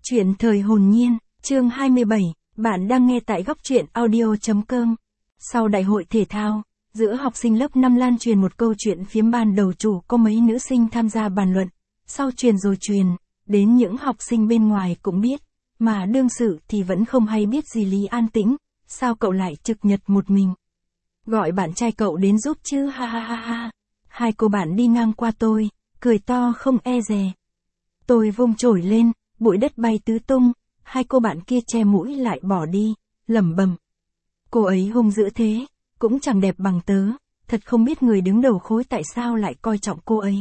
Chuyện thời hồn nhiên, chương 27, bạn đang nghe tại góc truyện audio.com. Sau đại hội thể thao, giữa học sinh lớp 5 lan truyền một câu chuyện phiếm ban đầu chủ có mấy nữ sinh tham gia bàn luận, sau truyền rồi truyền, đến những học sinh bên ngoài cũng biết, mà đương sự thì vẫn không hay biết gì Lý An Tĩnh, sao cậu lại trực nhật một mình. Gọi bạn trai cậu đến giúp chứ ha ha ha ha. Hai cô bạn đi ngang qua tôi, cười to không e dè. Tôi vung chổi lên, bụi đất bay tứ tung, hai cô bạn kia che mũi lại bỏ đi, lẩm bẩm. Cô ấy hung dữ thế, cũng chẳng đẹp bằng tớ, thật không biết người đứng đầu khối tại sao lại coi trọng cô ấy.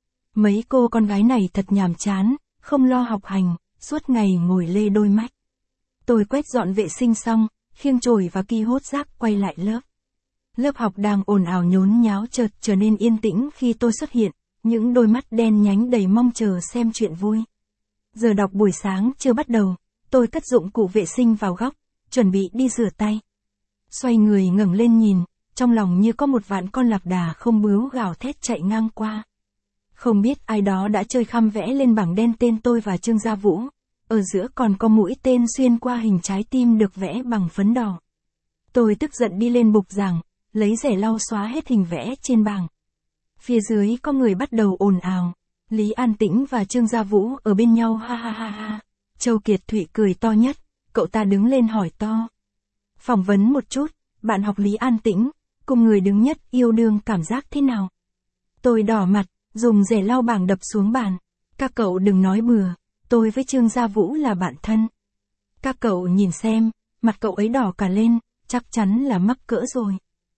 Mấy cô con gái này thật nhàm chán, không lo học hành, suốt ngày ngồi lê đôi mách. Tôi quét dọn vệ sinh xong, khiêng chổi và ki hốt rác quay lại lớp. Lớp học đang ồn ào nhốn nháo chợt trở nên yên tĩnh khi tôi xuất hiện, những đôi mắt đen nhánh đầy mong chờ xem chuyện vui. Giờ đọc buổi sáng chưa bắt đầu, tôi cất dụng cụ vệ sinh vào góc, chuẩn bị đi rửa tay. Xoay người ngẩng lên nhìn, trong lòng như có một vạn con lạc đà không bướu gào thét chạy ngang qua. Không biết ai đó đã chơi khăm vẽ lên bảng đen tên tôi và Trương Gia Vũ, ở giữa còn có mũi tên xuyên qua hình trái tim được vẽ bằng phấn đỏ. Tôi tức giận đi lên bục giảng, lấy rẻ lau xóa hết hình vẽ trên bảng. Phía dưới có người bắt đầu ồn ào. Lý An Tĩnh và Trương Gia Vũ ở bên nhau ha ha ha ha. Châu Kiệt Thụy cười to nhất, cậu ta đứng lên hỏi to. Phỏng vấn một chút, bạn học Lý An Tĩnh, cùng người đứng nhất yêu đương cảm giác thế nào? Tôi đỏ mặt, dùng rẻ lau bảng đập xuống bàn. Các cậu đừng nói bừa, tôi với Trương Gia Vũ là bạn thân. Các cậu nhìn xem, mặt cậu ấy đỏ cả lên, chắc chắn là mắc cỡ rồi.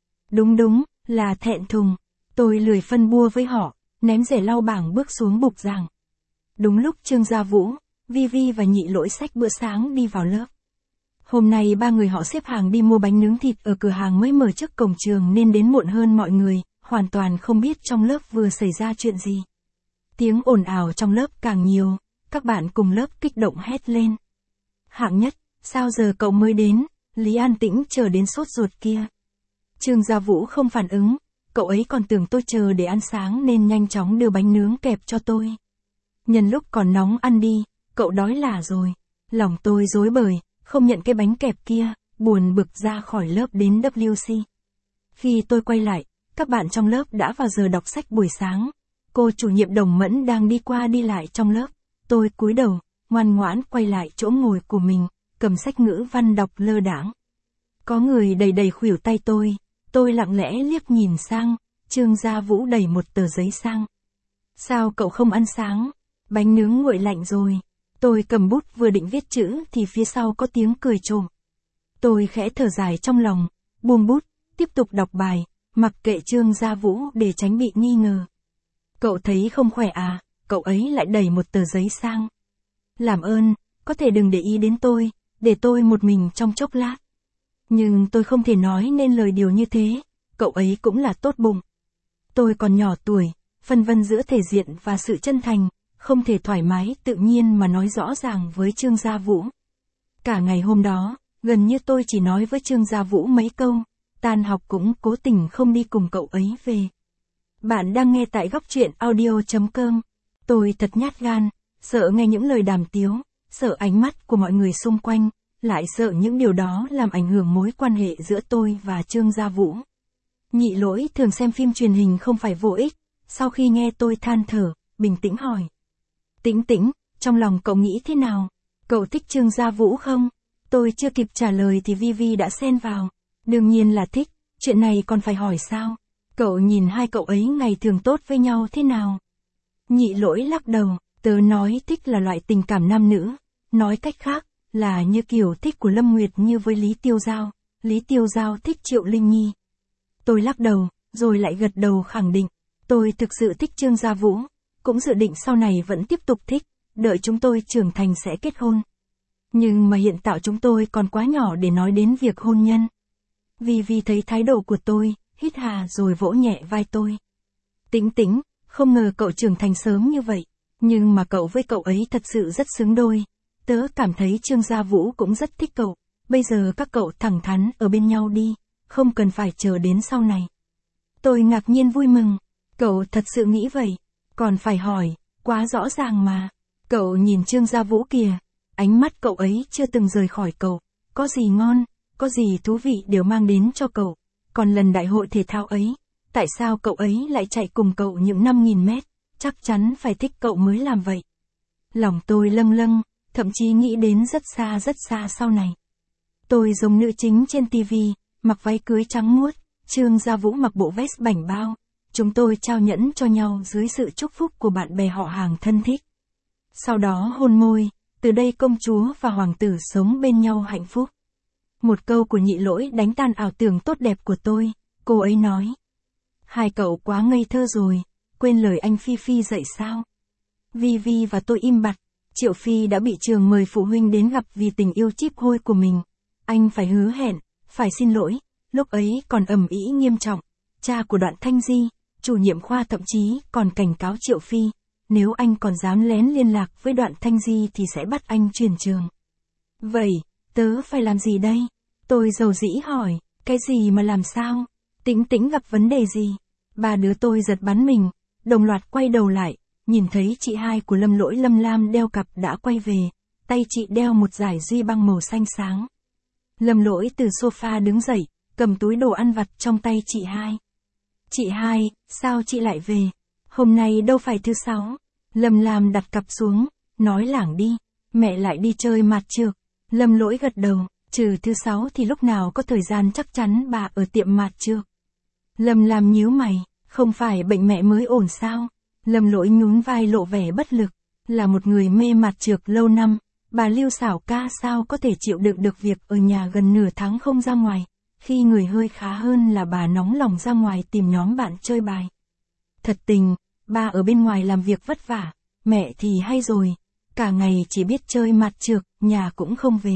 Đúng, là thẹn thùng. Tôi lười phân bua với họ, ném rẻ lau bảng bước xuống bục giảng. Đúng lúc Trương Gia Vũ, Vi và Nhị Lỗi xách bữa sáng đi vào lớp. Hôm nay ba người họ xếp hàng đi mua bánh nướng thịt ở cửa hàng mới mở trước cổng trường nên đến muộn hơn mọi người, hoàn toàn không biết trong lớp vừa xảy ra chuyện gì. Tiếng ồn ào trong lớp càng nhiều, các bạn cùng lớp kích động hét lên. Hạng nhất, sao giờ cậu mới đến, Lý An Tĩnh chờ đến sốt ruột kia. Trương Gia Vũ không phản ứng, cậu ấy còn tưởng tôi chờ để ăn sáng nên nhanh chóng đưa bánh nướng kẹp cho tôi. Nhân lúc còn nóng ăn đi, cậu đói là rồi. Lòng tôi rối bời, không nhận cái bánh kẹp kia, buồn bực ra khỏi lớp đến WC. Khi tôi quay lại, các bạn trong lớp đã vào giờ đọc sách buổi sáng. Cô chủ nhiệm Đồng Mẫn đang đi qua đi lại trong lớp. Tôi cúi đầu, ngoan ngoãn quay lại chỗ ngồi của mình, cầm sách ngữ văn đọc lơ đãng. Có người đầy khuỷu tay tôi lặng lẽ liếc nhìn sang, Trương Gia Vũ đẩy một tờ giấy sang. Sao cậu không ăn sáng? Bánh nướng nguội lạnh rồi. Tôi cầm bút vừa định viết chữ thì phía sau có tiếng cười trộm. Tôi khẽ thở dài trong lòng, buông bút, tiếp tục đọc bài, mặc kệ Trương Gia Vũ để tránh bị nghi ngờ. Cậu thấy không khỏe à? Cậu ấy lại đẩy một tờ giấy sang. Làm ơn, có thể đừng để ý đến tôi, để tôi một mình trong chốc lát. Nhưng tôi không thể nói nên lời điều như thế, cậu ấy cũng là tốt bụng. Tôi còn nhỏ tuổi, phân vân giữa thể diện và sự chân thành, không thể thoải mái tự nhiên mà nói rõ ràng với Trương Gia Vũ. Cả ngày hôm đó, gần như tôi chỉ nói với Trương Gia Vũ mấy câu, tan học cũng cố tình không đi cùng cậu ấy về. Bạn đang nghe tại góc truyện audio.com. Tôi thật nhát gan, sợ nghe những lời đàm tiếu, sợ ánh mắt của mọi người xung quanh, lại sợ những điều đó làm ảnh hưởng mối quan hệ giữa tôi và Trương Gia Vũ. Nhị Lỗi thường xem phim truyền hình không phải vô ích, sau khi nghe tôi than thở, bình tĩnh hỏi. Tĩnh, trong lòng cậu nghĩ thế nào? Cậu thích Trương Gia Vũ không? Tôi chưa kịp trả lời thì Vi đã xen vào. Đương nhiên là thích, chuyện này còn phải hỏi sao? Cậu nhìn hai cậu ấy ngày thường tốt với nhau thế nào? Nhị Lỗi lắc đầu, tớ nói thích là loại tình cảm nam nữ, nói cách khác, là như kiểu thích của Lâm Nguyệt như với Lý Tiêu Giao thích Triệu Linh Nhi. Tôi lắc đầu, rồi lại gật đầu khẳng định, tôi thực sự thích Trương Gia Vũ, cũng dự định sau này vẫn tiếp tục thích, đợi chúng tôi trưởng thành sẽ kết hôn. Nhưng mà hiện tại chúng tôi còn quá nhỏ để nói đến việc hôn nhân. Vi thấy thái độ của tôi, hít hà rồi vỗ nhẹ vai tôi. Tĩnh, không ngờ cậu trưởng thành sớm như vậy, nhưng mà cậu với cậu ấy thật sự rất xứng đôi. Tớ cảm thấy Trương Gia Vũ cũng rất thích cậu, bây giờ các cậu thẳng thắn ở bên nhau đi, không cần phải chờ đến sau này. Tôi ngạc nhiên vui mừng, cậu thật sự nghĩ vậy, còn phải hỏi, quá rõ ràng mà. Cậu nhìn Trương Gia Vũ kìa, ánh mắt cậu ấy chưa từng rời khỏi cậu. Có gì ngon, có gì thú vị đều mang đến cho cậu. Còn lần đại hội thể thao ấy, tại sao cậu ấy lại chạy cùng cậu những 5.000 mét, chắc chắn phải thích cậu mới làm vậy. Lòng tôi lâng lâng, thậm chí nghĩ đến rất xa sau này. Tôi giống nữ chính trên TV, mặc váy cưới trắng muốt, Trương Gia Vũ mặc bộ vest bảnh bao. Chúng tôi trao nhẫn cho nhau dưới sự chúc phúc của bạn bè họ hàng thân thích. Sau đó hôn môi, từ đây công chúa và hoàng tử sống bên nhau hạnh phúc. Một câu của Nhị Lỗi đánh tan ảo tưởng tốt đẹp của tôi, cô ấy nói. Hai cậu quá ngây thơ rồi, quên lời anh Phi Phi dạy sao? Vi và tôi im bặt, Triệu Phi đã bị trường mời phụ huynh đến gặp vì tình yêu chíp hôi của mình. Anh phải hứa hẹn, phải xin lỗi, lúc ấy còn ầm ĩ nghiêm trọng. Cha của Đoạn Thanh Di, chủ nhiệm khoa thậm chí còn cảnh cáo Triệu Phi, nếu anh còn dám lén liên lạc với Đoạn Thanh Di thì sẽ bắt anh chuyển trường. Vậy, tớ phải làm gì đây? Tôi dầu dĩ hỏi, cái gì mà làm sao? Tĩnh Tĩnh gặp vấn đề gì? Ba đứa tôi giật bắn mình, đồng loạt quay đầu lại, nhìn thấy chị hai của Lâm Lỗi Lâm Lam đeo cặp đã quay về, tay chị đeo một dải duy băng màu xanh sáng. Lâm Lỗi từ sofa đứng dậy, cầm túi đồ ăn vặt trong tay chị hai. Chị hai, sao chị lại về? Hôm nay đâu phải thứ sáu. Lâm Lam đặt cặp xuống, nói lảng đi, mẹ lại đi chơi mạt trược. Lâm Lỗi gật đầu, trừ thứ sáu thì lúc nào có thời gian chắc chắn bà ở tiệm mạt trược. Lâm Lam nhíu mày, không phải bệnh mẹ mới ổn sao? Lâm Lỗi nhún vai lộ vẻ bất lực, là một người mê mạt trược lâu năm, bà Lưu Xảo Ca sao có thể chịu đựng được việc ở nhà gần nửa tháng không ra ngoài. Khi người hơi khá hơn là bà nóng lòng ra ngoài tìm nhóm bạn chơi bài. Thật tình, ba ở bên ngoài làm việc vất vả, mẹ thì hay rồi, cả ngày chỉ biết chơi mạt trược, nhà cũng không về.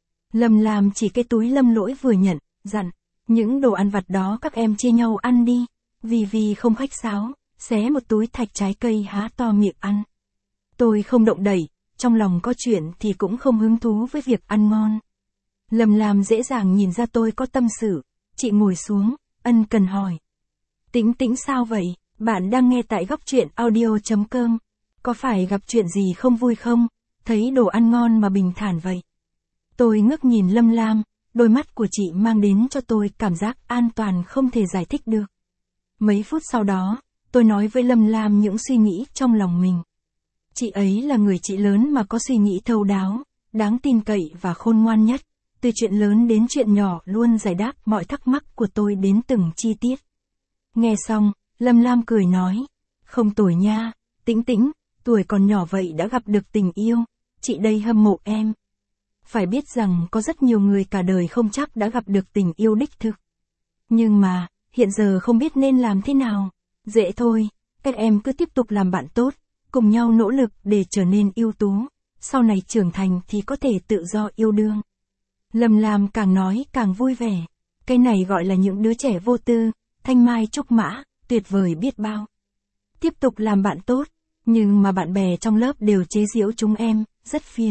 Lâm Lam chỉ cái túi Lâm Lỗi vừa nhận, dặn, những đồ ăn vặt đó các em chia nhau ăn đi. Vi không khách sáo, xé một túi thạch trái cây há to miệng ăn. Tôi không động đậy, trong lòng có chuyện thì cũng không hứng thú với việc ăn ngon. Lâm Lam dễ dàng nhìn ra tôi có tâm sự, chị ngồi xuống, ân cần hỏi. Tĩnh Tĩnh sao vậy? Bạn đang nghe tại góc truyện audio.com. Có phải gặp chuyện gì không vui không? Thấy đồ ăn ngon mà bình thản vậy. Tôi ngước nhìn Lâm Lam, đôi mắt của chị mang đến cho tôi cảm giác an toàn không thể giải thích được. Mấy phút sau đó, tôi nói với Lâm Lam những suy nghĩ trong lòng mình. Chị ấy là người chị lớn mà có suy nghĩ thấu đáo, đáng tin cậy và khôn ngoan nhất. Từ chuyện lớn đến chuyện nhỏ luôn giải đáp mọi thắc mắc của tôi đến từng chi tiết. Nghe xong, Lâm Lam cười nói, không tồi nha, Tĩnh Tĩnh, tuổi còn nhỏ vậy đã gặp được tình yêu, chị đây hâm mộ em. Phải biết rằng có rất nhiều người cả đời không chắc đã gặp được tình yêu đích thực. Nhưng mà, hiện giờ không biết nên làm thế nào. Dễ thôi, các em cứ tiếp tục làm bạn tốt, cùng nhau nỗ lực để trở nên ưu tú, sau này trưởng thành thì có thể tự do yêu đương. Lâm Lam càng nói càng vui vẻ, cái này gọi là những đứa trẻ vô tư, thanh mai trúc mã, tuyệt vời biết bao. Tiếp tục làm bạn tốt, nhưng mà bạn bè trong lớp đều chế giễu chúng em, rất phiền.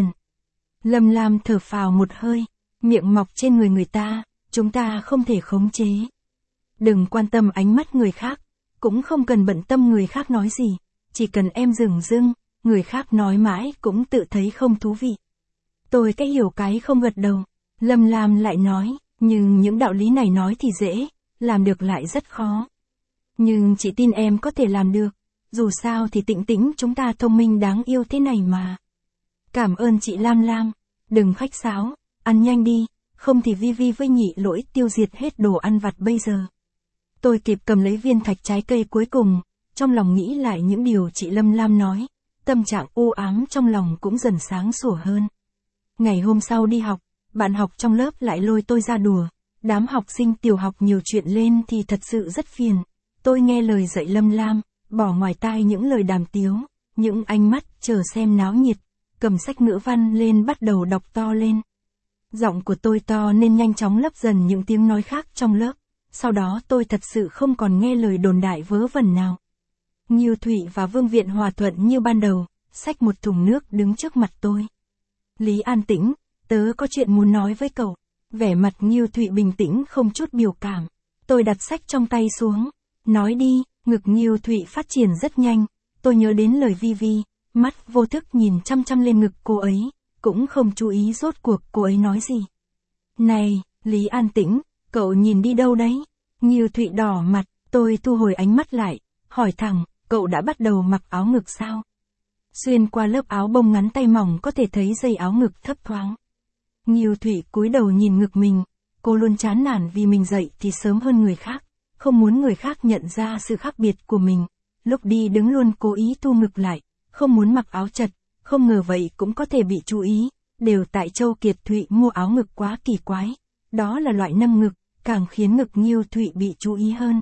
Lâm Lam thở phào một hơi, miệng mọc trên người ta, chúng ta không thể khống chế. Đừng quan tâm ánh mắt người khác, cũng không cần bận tâm người khác nói gì, chỉ cần em dửng dưng, người khác nói mãi cũng tự thấy không thú vị. Tôi cái hiểu cái không gật đầu. Lâm Lam lại nói, nhưng những đạo lý này nói thì dễ, làm được lại rất khó. Nhưng chị tin em có thể làm được, dù sao thì Tĩnh Tĩnh chúng ta thông minh đáng yêu thế này mà. Cảm ơn chị Lam, đừng khách sáo, ăn nhanh đi, không thì Vi với Nhị Lỗi tiêu diệt hết đồ ăn vặt bây giờ. Tôi kịp cầm lấy viên thạch trái cây cuối cùng, trong lòng nghĩ lại những điều chị Lâm Lam nói, tâm trạng u ám trong lòng cũng dần sáng sủa hơn. Ngày hôm sau đi học, bạn học trong lớp lại lôi tôi ra đùa, đám học sinh tiểu học nhiều chuyện lên thì thật sự rất phiền. Tôi nghe lời dạy Lâm Lam, bỏ ngoài tai những lời đàm tiếu, những ánh mắt chờ xem náo nhiệt, cầm sách ngữ văn lên bắt đầu đọc to lên. Giọng của tôi to nên nhanh chóng lấp dần những tiếng nói khác trong lớp, sau đó tôi thật sự không còn nghe lời đồn đại vớ vẩn nào. Ngưu Thụy và Vương Viện hòa thuận như ban đầu, xách một thùng nước đứng trước mặt tôi. Lý An Tĩnh, tớ có chuyện muốn nói với cậu. Vẻ mặt Ngưu Thụy bình tĩnh không chút biểu cảm. Tôi đặt sách trong tay xuống. Nói đi, ngực Ngưu Thụy phát triển rất nhanh. Tôi nhớ đến lời Vi, mắt vô thức nhìn chăm chăm lên ngực cô ấy. cũng không chú ý rốt cuộc cô ấy nói gì. Này, Lý An Tĩnh, cậu nhìn đi đâu đấy? Ngưu Thụy đỏ mặt, tôi thu hồi ánh mắt lại, hỏi thẳng, cậu đã bắt đầu mặc áo ngực sao? Xuyên qua lớp áo bông ngắn tay mỏng có thể thấy dây áo ngực thấp thoáng. Ngưu Thụy cúi đầu nhìn ngực mình, cô luôn chán nản vì mình dậy thì sớm hơn người khác, không muốn người khác nhận ra sự khác biệt của mình. Lúc đi đứng luôn cố ý thu ngực lại, không muốn mặc áo chật, không ngờ vậy cũng có thể bị chú ý, đều tại Châu Kiệt Thụy mua áo ngực quá kỳ quái. Đó là loại nâng ngực, càng khiến ngực Ngưu Thụy bị chú ý hơn.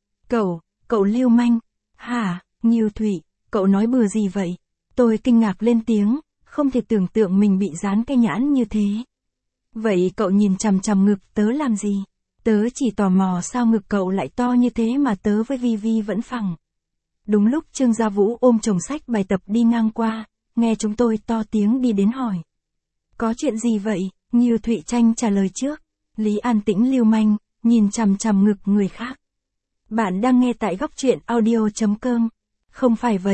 Cậu lưu manh. Hả, Ngưu Thụy, cậu nói bừa gì vậy? Tôi kinh ngạc lên tiếng, không thể tưởng tượng mình bị dán cái nhãn như thế. Vậy cậu nhìn chằm chằm ngực tớ làm gì? Tớ chỉ tò mò sao ngực cậu lại to như thế mà tớ với Vi Vi vẫn phẳng. Đúng lúc Trương Gia Vũ ôm chồng sách bài tập đi ngang qua, nghe chúng tôi to tiếng đi đến hỏi. Có chuyện gì vậy? Ngưu Thụy tranh trả lời trước. Lý An Tĩnh lưu manh, nhìn chằm chằm ngực người khác. Bạn đang nghe tại góc truyện audio.com. Không phải vậy,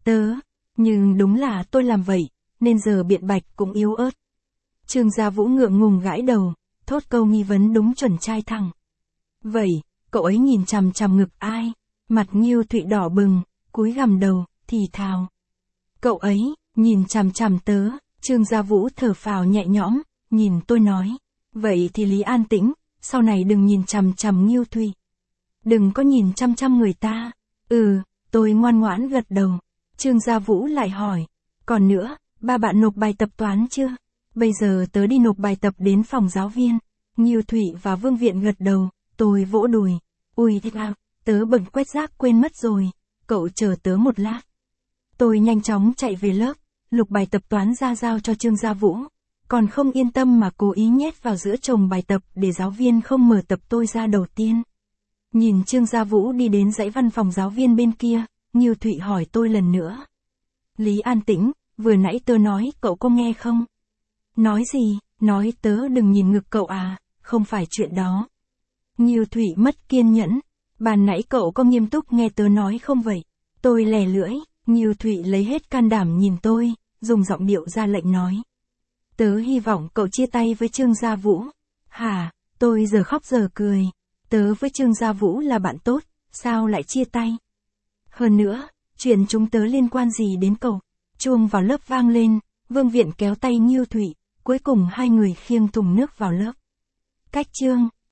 nhưng đúng là tôi làm vậy, nên giờ biện bạch cũng yếu ớt. Trương Gia Vũ ngượng ngùng gãi đầu, thốt câu nghi vấn đúng chuẩn trai thẳng. Vậy, cậu ấy nhìn chằm chằm ngực ai? Mặt Ngưu Thụy đỏ bừng, cúi gằm đầu, thì thào. Cậu ấy, nhìn chằm chằm tớ. Trương Gia Vũ thở phào nhẹ nhõm, nhìn tôi nói. Vậy thì Lý An Tĩnh, sau này đừng nhìn chằm chằm Ngưu Thụy. Đừng có nhìn chăm chăm người ta. Tôi ngoan ngoãn gật đầu. Trương Gia Vũ lại hỏi. Còn nữa, ba bạn nộp bài tập toán chưa? Bây giờ tớ đi nộp bài tập đến phòng giáo viên. Ngưu Thụy và Vương Viện gật đầu, tôi vỗ đùi. Ui thế nào, tớ bận quét rác quên mất rồi. Cậu chờ tớ một lát. Tôi nhanh chóng chạy về lớp, lục bài tập toán ra giao cho Trương Gia Vũ. Còn không yên tâm mà cố ý nhét vào giữa chồng bài tập để giáo viên không mở tập tôi ra đầu tiên. Nhìn Trương Gia Vũ đi đến dãy văn phòng giáo viên bên kia, Ngưu Thụy hỏi tôi lần nữa. Lý An Tĩnh, vừa nãy tớ nói cậu có nghe không? Nói gì? Nói tớ đừng nhìn ngực cậu à, không phải chuyện đó. Ngưu Thụy mất kiên nhẫn. Ban nãy cậu có nghiêm túc nghe tớ nói không vậy? Tôi lè lưỡi, Ngưu Thụy lấy hết can đảm nhìn tôi, dùng giọng điệu ra lệnh nói. Tớ hy vọng cậu chia tay với Trương Gia Vũ. Hả, tôi giờ khóc giờ cười. Tớ với Trương Gia Vũ là bạn tốt, sao lại chia tay? Hơn nữa, chuyện chúng tớ liên quan gì đến cậu? Chuông vào lớp vang lên, Vương Viện kéo tay Ngưu Thụy, cuối cùng hai người khiêng thùng nước vào lớp. Cách chương